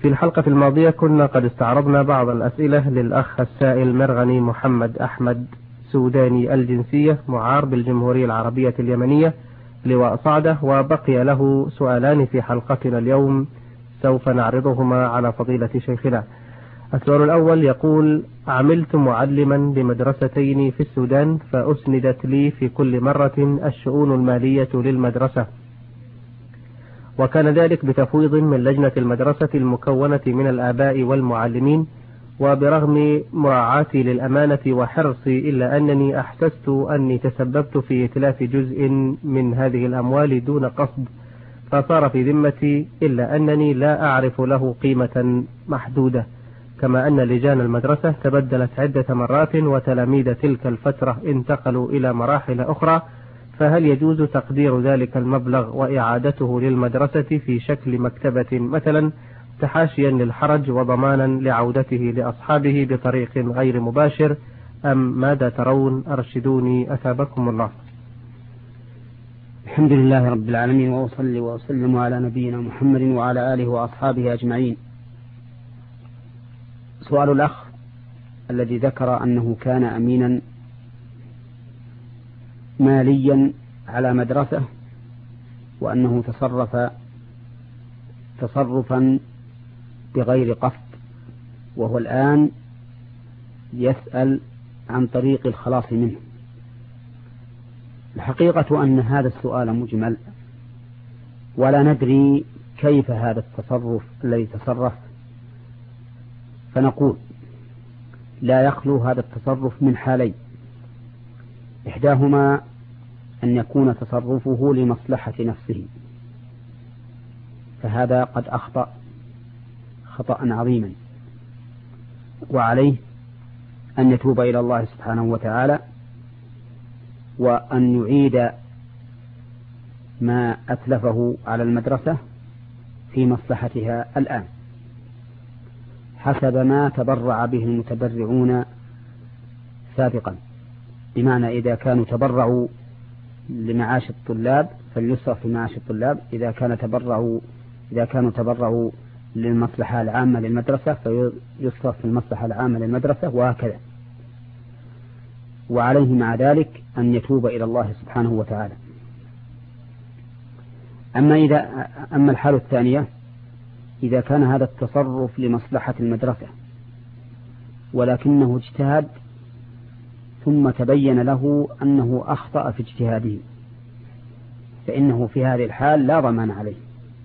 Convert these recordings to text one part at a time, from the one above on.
في الحلقة الماضية كنا قد استعرضنا بعض الأسئلة للأخ السائل مرغني محمد أحمد سوداني الجنسية، معار بالجمهورية العربية اليمنية لواء صعدة، وبقي له سؤالان في حلقتنا اليوم سوف نعرضهما على فضيلة شيخنا. السؤال الأول يقول: عملت معلما بمدرستين في السودان، فأسندت لي في كل مرة الشؤون المالية للمدرسة، وكان ذلك بتفويض من لجنة المدرسة المكونة من الآباء والمعلمين، وبرغم مراعاتي للأمانة وحرصي إلا أنني أحسست أني تسببت في إتلاف جزء من هذه الأموال دون قصد، فصار في ذمتي، إلا أنني لا أعرف له قيمة محدودة، كما أن لجان المدرسة تبدلت عدة مرات، وتلاميذ تلك الفترة انتقلوا إلى مراحل أخرى، فهل يجوز تقدير ذلك المبلغ وإعادته للمدرسة في شكل مكتبة مثلا، تحاشيا للحرج وضمانا لعودته لأصحابه بطريق غير مباشر، أم ماذا ترون؟ أرشدوني أثابكم الله. الحمد لله رب العالمين، وأصلي وأسلم على نبينا محمد وعلى آله وأصحابه أجمعين. سؤال الأخ الذي ذكر أنه كان أمينا ماليا على مدرسة، وأنه تصرف تصرفا بغير قصد، وهو الآن يسأل عن طريق الخلاص منه. الحقيقة أن هذا السؤال مجمل، ولا ندري كيف هذا التصرف الذي تصرف، فنقول لا يخلو هذا التصرف من حالين: إحداهما أن يكون تصرفه لمصلحة نفسه، فهذا قد أخطأ خطأ عظيما، وعليه أن يتوب إلى الله سبحانه وتعالى، وأن يعيد ما أتلفه على المدرسة في مصلحتها الآن حسب ما تبرع به المتبرعون سابقا. بمعنى إذا كانوا تبرعوا لمعاش الطلاب فليصرف في معاش الطلاب، إذا كانوا تبرعوا للمصلحة العامة للمدرسة فيصرف في المصلحة العامة للمدرسة، وهكذا. وعليه مع ذلك أن يتوب إلى الله سبحانه وتعالى. أما الحالة الثانية، إذا كان هذا التصرف لمصلحة المدرسة ولكنه اجتهد ثم تبين له أنه أخطأ في اجتهاده، فإنه في هذه الحال لا ضمان عليه،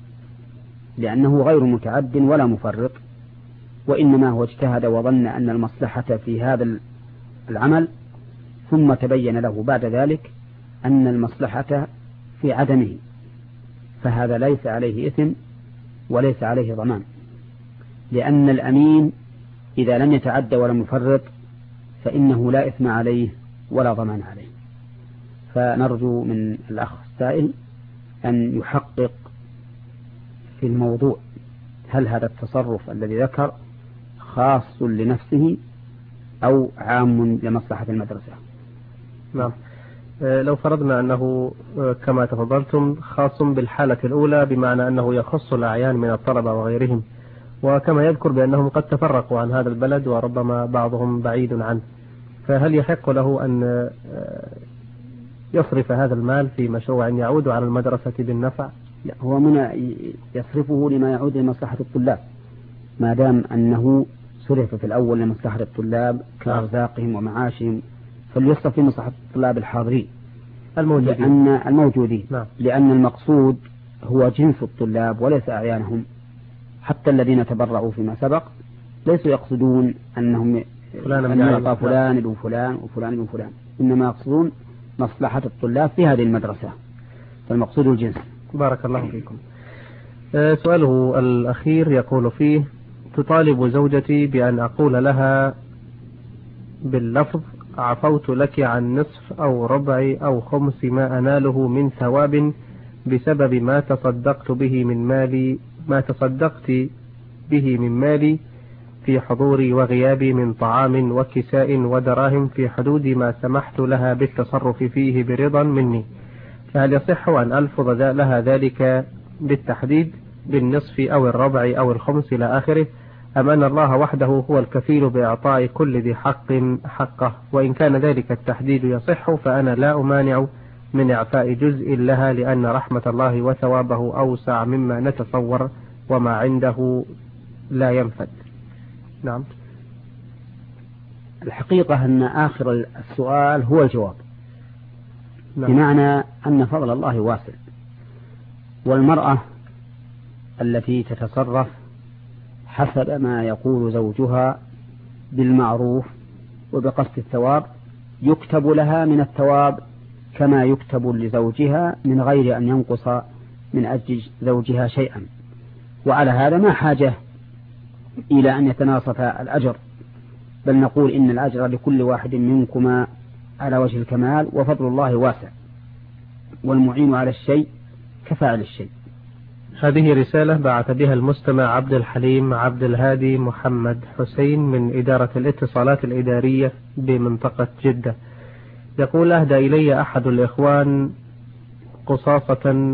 لأنه غير متعد ولا مفرط، وإنما هو اجتهد وظن أن المصلحة في هذا العمل، ثم تبين له بعد ذلك أن المصلحة في عدمه، فهذا ليس عليه إثم وليس عليه ضمان، لأن الأمين إذا لم يتعد ولم يفرط فإنه لا إثم عليه ولا ضمان عليه. فنرجو من الأخ السائل أن يحقق في الموضوع، هل هذا التصرف الذي ذكر خاص لنفسه أو عام لمصلحة المدرسة؟ نعم، لو فرضنا أنه كما تفضلتم خاص بالحالة الأولى، بمعنى أنه يخص الأعيان من الطلبة وغيرهم، وكما يذكر بأنهم قد تفرقوا عن هذا البلد وربما بعضهم بعيد عنه، فهل يحق له أن يصرف هذا المال في مشروع يعود على المدرسة بالنفع؟ لا، هو من يصرفه لما يعود لمصلحة الطلاب، ما دام أنه صرف في الأول لمصلحة الطلاب كأرزاقهم ومعاشهم، فليصرف في مصلحة الطلاب الحاضرين الموجودين. لأن المقصود هو جنس الطلاب وليس أعيانهم. حتى الذين تبرعوا فيما سبق ليسوا يقصدون أنهم يعطى فلان ابن فلان وفلان ابن فلان، إنما يقصدون مصلحة الطلاب في هذه المدرسة، فالمقصود الجنس. بارك الله فيكم. سؤاله الأخير يقول فيه: تطالب زوجتي بأن أقول لها باللفظ: عفوت لك عن نصف أو ربع أو خمس ما أناله من ثواب بسبب ما تصدقت به من مالي في حضوري وغيابي من طعام وكساء ودراهم، في حدود ما سمحت لها بالتصرف فيه برضا مني، فهل يصح أن ألفظ لها ذلك بالتحديد بالنصف أو الربع أو الخمس إلى آخره، أم أن الله وحده هو الكفيل بإعطاء كل ذي حق حقه؟ وإن كان ذلك التحديد يصح فأنا لا أمانع من إعفاء جزء لها، لأن رحمة الله وثوابه أوسع مما نتصور، وما عنده لا ينفد. نعم. الحقيقة أن آخر السؤال هو الجواب. نعم. بمعنى أن فضل الله واسع، والمرأة التي تتصرف حسب ما يقول زوجها بالمعروف وبقصد الثواب يكتب لها من الثواب كما يكتب لزوجها من غير أن ينقص من أجل زوجها شيئا. وعلى هذا ما حاجة إلى أن يتناصف الأجر، بل نقول إن الأجر لكل واحد منكما على وجه الكمال، وفضل الله واسع، والمعين على الشيء كفاعل الشيء. هذه رسالة بعث بها المستمع عبد الحليم عبد الهادي محمد حسين من إدارة الاتصالات الإدارية بمنطقة جدة. يقول: أهدى إلي أحد الإخوان قصاصة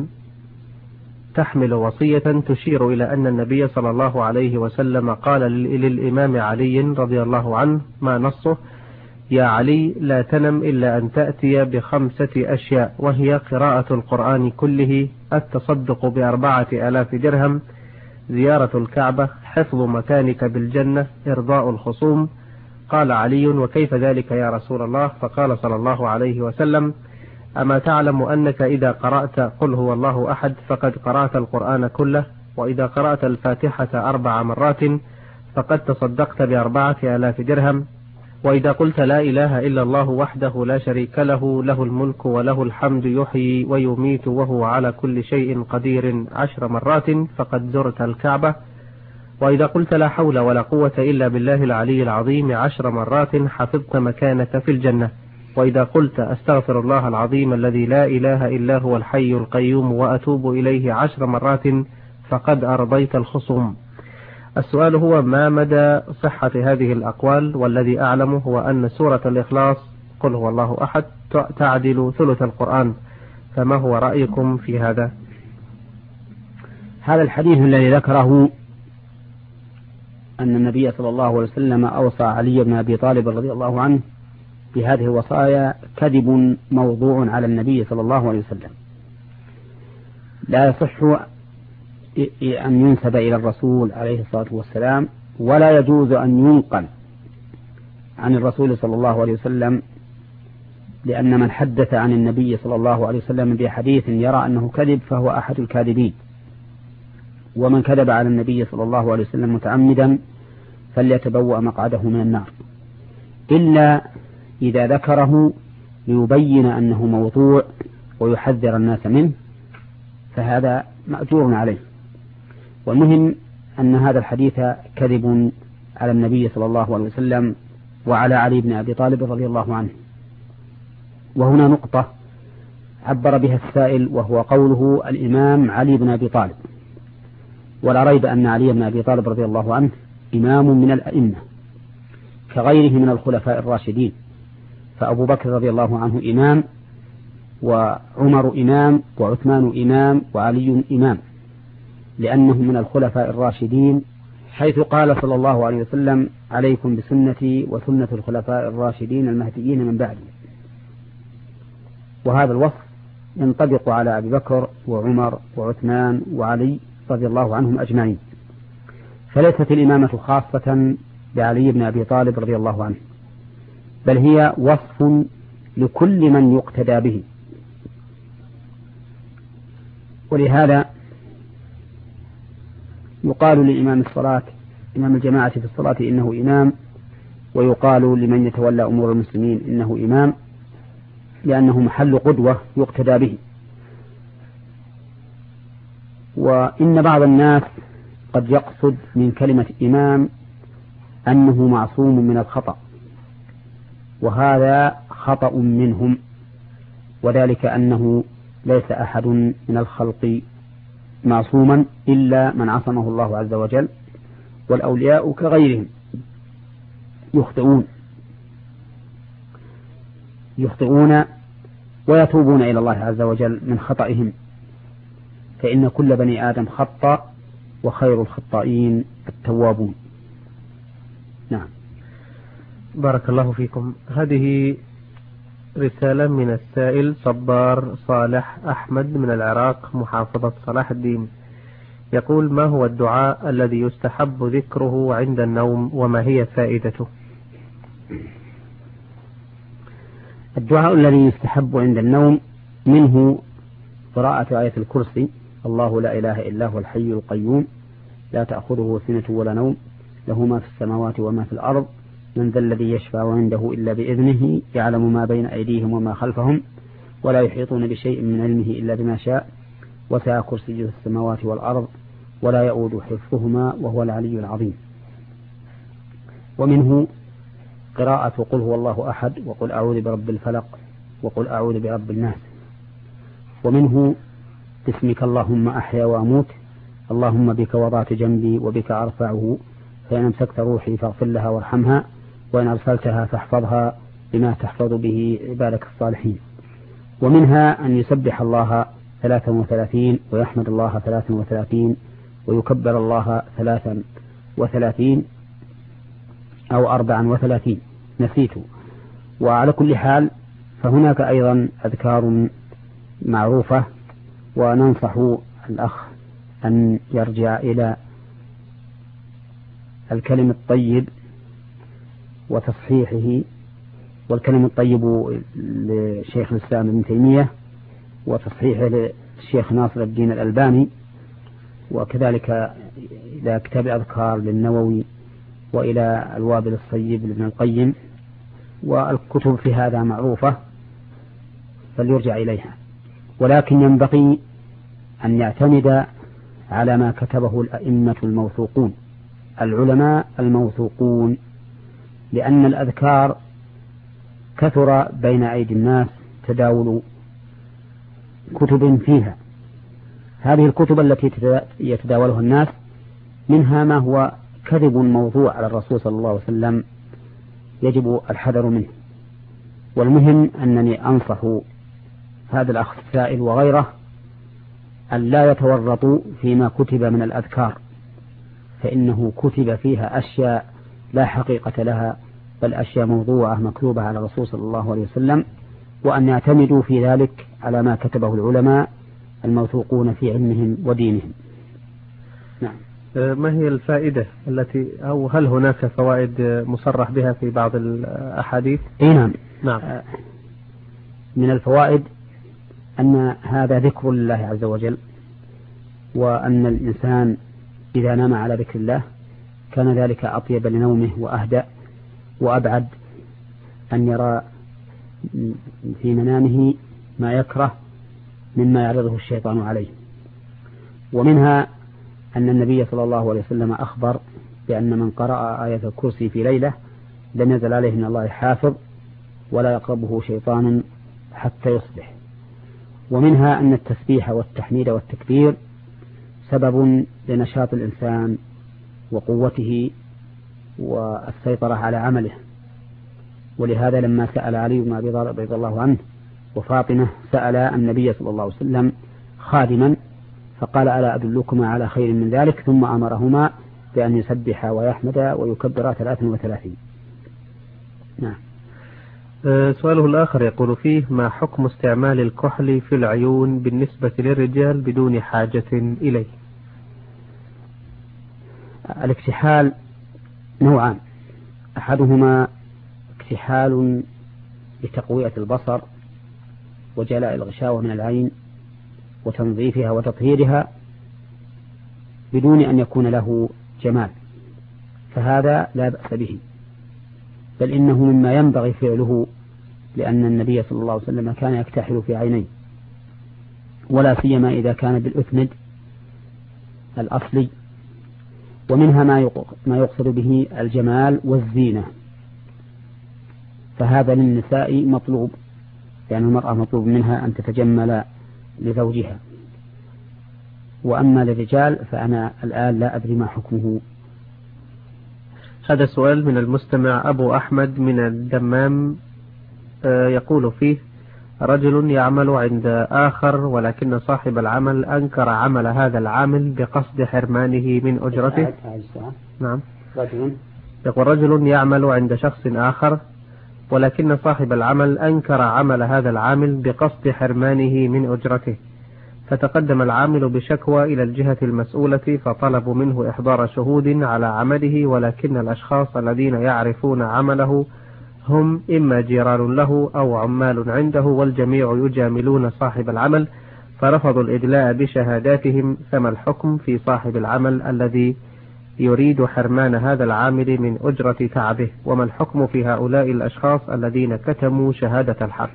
تحمل وصية تشير إلى أن النبي صلى الله عليه وسلم قال للإمام علي رضي الله عنه، ما نصه: يا علي لا تنم إلا أن تأتي ب5 أشياء، وهي قراءة القرآن كله، التصدق ب4,000 درهم، زيارة الكعبة، حفظ مكانك بالجنة، إرضاء الخصوم. قال علي: وكيف ذلك يا رسول الله؟ فقال صلى الله عليه وسلم: أما تعلم أنك إذا قرأت قل هو الله أحد فقد قرأت القرآن كله، وإذا قرأت الفاتحة 4 مرات فقد تصدقت ب4,000 درهم، وإذا قلت لا إله إلا الله وحده لا شريك له، له الملك وله الحمد يحيي ويميت وهو على كل شيء قدير 10 مرات فقد زرت الكعبة، وإذا قلت لا حول ولا قوة إلا بالله العلي العظيم 10 مرات حفظت مكانك في الجنة، وإذا قلت أستغفر الله العظيم الذي لا إله إلا هو الحي القيوم وأتوب إليه 10 مرات فقد أرضيت الخصوم. السؤال هو: ما مدى صحة هذه الأقوال؟ والذي أعلمه هو أن سورة الإخلاص قل هو الله أحد تعدل ثلث القرآن، فما هو رأيكم في هذا؟ هذا الحديث الذي ذكره أن النبي صلى الله عليه وسلم أوصى علي بن أبي طالب رضي الله عنه بهذه الوصايا كذب موضوع على النبي صلى الله عليه وسلم، لا يصح أن ينسب إلى الرسول عليه الصلاة والسلام، ولا يجوز أن ينقل عن الرسول صلى الله عليه وسلم، لأن من حدث عن النبي صلى الله عليه وسلم بحديث يرى أنه كذب فهو أحد الكاذبين، ومن كذب على النبي صلى الله عليه وسلم متعمدا فليتبوأ مقعده من النار، إلا إذا ذكره ليبين أنه موضوع ويحذر الناس منه، فهذا مأجور عليه. والمهم أن هذا الحديث كذب على النبي صلى الله عليه وسلم وعلى علي بن أبي طالب رضي الله عنه. وهنا نقطة عبر بها السائل، وهو قوله الإمام علي بن أبي طالب، ولا ريب أن علي بن أبي طالب رضي الله عنه إمام من الأئمة كغيره من الخلفاء الراشدين، فأبو بكر رضي الله عنه إمام، وعمر إمام، وعثمان إمام، وعلي إمام، لأنه من الخلفاء الراشدين، حيث قال صلى الله عليه وسلم: عليكم بسنتي وسنة الخلفاء الراشدين المهديين من بعدي. وهذا الوصف ينطبق على أبي بكر وعمر وعثمان وعلي رضي الله عنهم أجمعين، فليست الإمامة خاصة بعلي بن أبي طالب رضي الله عنه، بل هي وصف لكل من يقتدى به. ولهذا يقال لإمام الصلاة، إمام الجماعة في الصلاة، إنه إمام، ويقال لمن يتولى أمور المسلمين إنه إمام، لأنه محل قدوة يقتدى به. وإن بعض الناس قد يقصد من كلمة إمام أنه معصوم من الخطأ، وهذا خطأ منهم، وذلك أنه ليس أحد من الخلق معصوما إلا من عصمه الله عز وجل، والأولياء كغيرهم يخطئون ويتوبون إلى الله عز وجل من خطئهم، فإن كل بني آدم خطأ وخير الخطائين التوابون. نعم. بارك الله فيكم. هذه رسالة من السائل صبار صالح أحمد من العراق محافظة صلاح الدين، يقول: ما هو الدعاء الذي يستحب ذكره عند النوم وما هي فائدته؟ الدعاء الذي يستحب عند النوم منه قراءة آية الكرسي: الله لا إله إلا هو الحي القيوم لا تأخذه سنة ولا نوم له ما في السماوات وما في الأرض من ذا الذي يشفع عنده إلا بإذنه يعلم ما بين أيديهم وما خلفهم ولا يحيطون بشيء من علمه إلا بما شاء وسع كرسيه السماوات والأرض ولا يؤود حفظهما وهو العلي العظيم. ومنه قراءة قل هو الله أحد وقل أعوذ برب الفلق وقل أعوذ برب الناس. ومنه باسمك اللهم أحيا وأموت اللهم بك وضعت جنبي وبك أرفعه فإن أمسكت روحي فاغفر لها وارحمها وإن أرسلتها فاحفظها بما تحفظ به عبادك الصالحين. ومنها أن يسبح الله 33 ويحمد الله 33 ويكبر الله 33 أو 34 نسيت. وعلى كل حال فهناك أيضا أذكار معروفة، وننصح الأخ أن يرجع إلى الكلم الطيب وتصحيحه، والكلم الطيب لشيخ الإسلام ابن تيمية وتصحيحه للشيخ ناصر الدين الألباني، وكذلك إلى كتاب الأذكار للنووي وإلى الوابل الصيب لابن القيم، والكتب في هذا معروفة فليرجع إليها. ولكن ينبغي أن يعتمد على ما كتبه الأئمة الموثوقون العلماء الموثوقون، لأن الأذكار كثر بين أيدي الناس تداول كتب فيها. هذه الكتب التي يتداولها الناس منها ما هو كذب موضوع على الرسول صلى الله عليه وسلم يجب الحذر منه. والمهم أنني أنصح هذا الأخ السائل وغيره أن لا يتورطوا فيما كتب من الأذكار، فإنه كتب فيها أشياء لا حقيقة لها، بل أشياء موضوعة مكتوبة على الرسول صلى الله عليه وسلم، وأن يعتمدوا في ذلك على ما كتبه العلماء الموثوقون في علمهم ودينهم. نعم. ما هي الفائدة التي أو هل هناك فوائد مصرح بها في بعض الأحاديث؟ نعم. نعم. من الفوائد أن هذا ذكر لله عز وجل، وأن الإنسان إذا نام على ذكر الله كان ذلك أطيب لنومه وأهدأ وأبعد أن يرى في منامه ما يكره مما يعرضه الشيطان عليه. ومنها أن النبي صلى الله عليه وسلم أخبر بأن من قرأ آية الكرسي في ليلة لم ينزل عليه من الله حافظ ولا يقربه شيطان حتى يصبح. ومنها أن التسبيح والتحميد والتكبير سبب لنشاط الإنسان وقوته والسيطرة على عمله. ولهذا لما سأل علي بن أبي طالب رضي الله عنه وفاطمة سأل النبي صلى الله عليه وسلم خادما فقال: ألا أدلكما على خير من ذلك؟ ثم أمرهما بأن يسبح ويحمد ويكبر 33. نعم. سؤاله الآخر يقول فيه: ما حكم استعمال الكحل في العيون بالنسبة للرجال بدون حاجة إليه؟ الاكتحال نوعان: أحدهما اكتحال لتقوية البصر وجلاء الغشاوة من العين وتنظيفها وتطهيرها بدون أن يكون له جمال، فهذا لا بأس به، بل إنه مما ينبغي فعله، لأن النبي صلى الله عليه وسلم كان يكتحل في عينيه، ولا سيما إذا كان بالأثمد الأصلي. ومنها ما يقصد به الجمال والزينة، فهذا للنساء مطلوب، لأن المرأة مطلوب منها أن تتجمل لزوجها. وأما للرجال فأنا الآن لا أدري ما حكمه. هذا سؤال من المستمع أبو أحمد من الدمام، يقول فيه: رجل يعمل عند آخر ولكن صاحب العمل أنكر عمل هذا العامل بقصد حرمانه من أجرته. نعم. يقول رجل يعمل عند شخص آخر ولكن صاحب العمل أنكر عمل هذا العامل بقصد حرمانه من أجرته، فتقدم العامل بشكوى إلى الجهة المسؤولة فطلبوا منه إحضار شهود على عمله، ولكن الأشخاص الذين يعرفون عمله هم إما جيران له أو عمال عنده، والجميع يجاملون صاحب العمل فرفضوا الإدلاء بشهاداتهم. فما الحكم في صاحب العمل الذي يريد حرمان هذا العامل من أجرة تعبه؟ وما الحكم في هؤلاء الأشخاص الذين كتموا شهادة الحق؟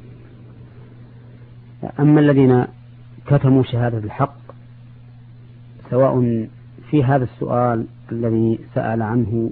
أما الذين كتموا شهادة الحق سواء في هذا السؤال الذي سأل عنه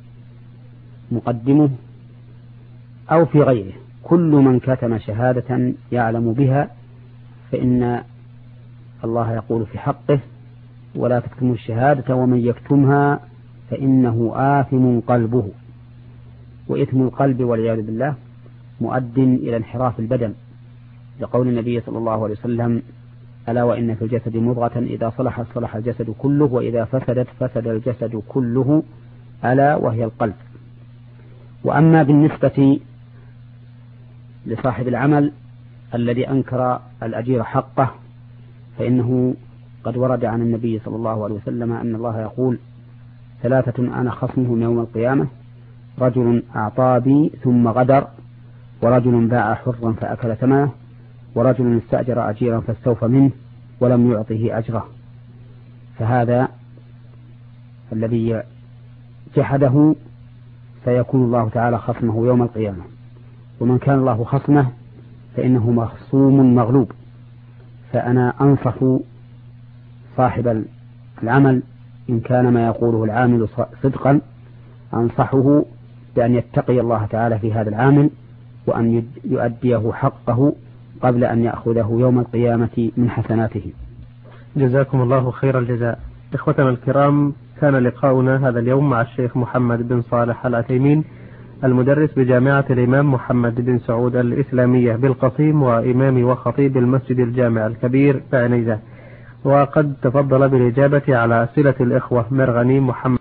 مقدمه أو في غيره، كل من كتم شهادة يعلم بها فإن الله يقول في حقه: ولا تكتموا الشهادة ومن يكتمها فإنه آثم قلبه. وإثم القلب والعياذ بالله مؤد إلى انحراف البدن، لقول النبي صلى الله عليه وسلم: ألا وإن في الجسد مضغة إذا صلحت صلح الجسد كله وإذا فسدت فسد الجسد كله ألا وهي القلب. وأما بالنسبة لصاحب العمل الذي أنكر الأجير حقه فإنه قد ورد عن النبي صلى الله عليه وسلم أن الله يقول: 3 أنا خصمهم يوم القيامة: رجل أعطى بي ثم غدر، ورجل باع حرا فأكل ثمنه، ورجل استأجر أجيرا فاستوفى منه ولم يعطه أجره. فهذا الذي جحده سيكون الله تعالى خصمه يوم القيامة، ومن كان الله خصمه فإنه مخصوم مغلوب. فأنا أنصح صاحب العمل إن كان ما يقوله العامل صدقا، أنصحه بأن يتقي الله تعالى في هذا العامل وأن يؤديه حقه قبل أن يأخذه يوم القيامة من حسناته. جزاكم الله خير الجزاء. إخوتنا الكرام، كان لقاؤنا هذا اليوم مع الشيخ محمد بن صالح العثيمين، المدرس بجامعة الإمام محمد بن سعود الإسلامية بالقصيم، وإمام وخطيب المسجد الجامع الكبير بعنيزة، وقد تفضل بالإجابة على أسئلة الإخوة مرغني محمد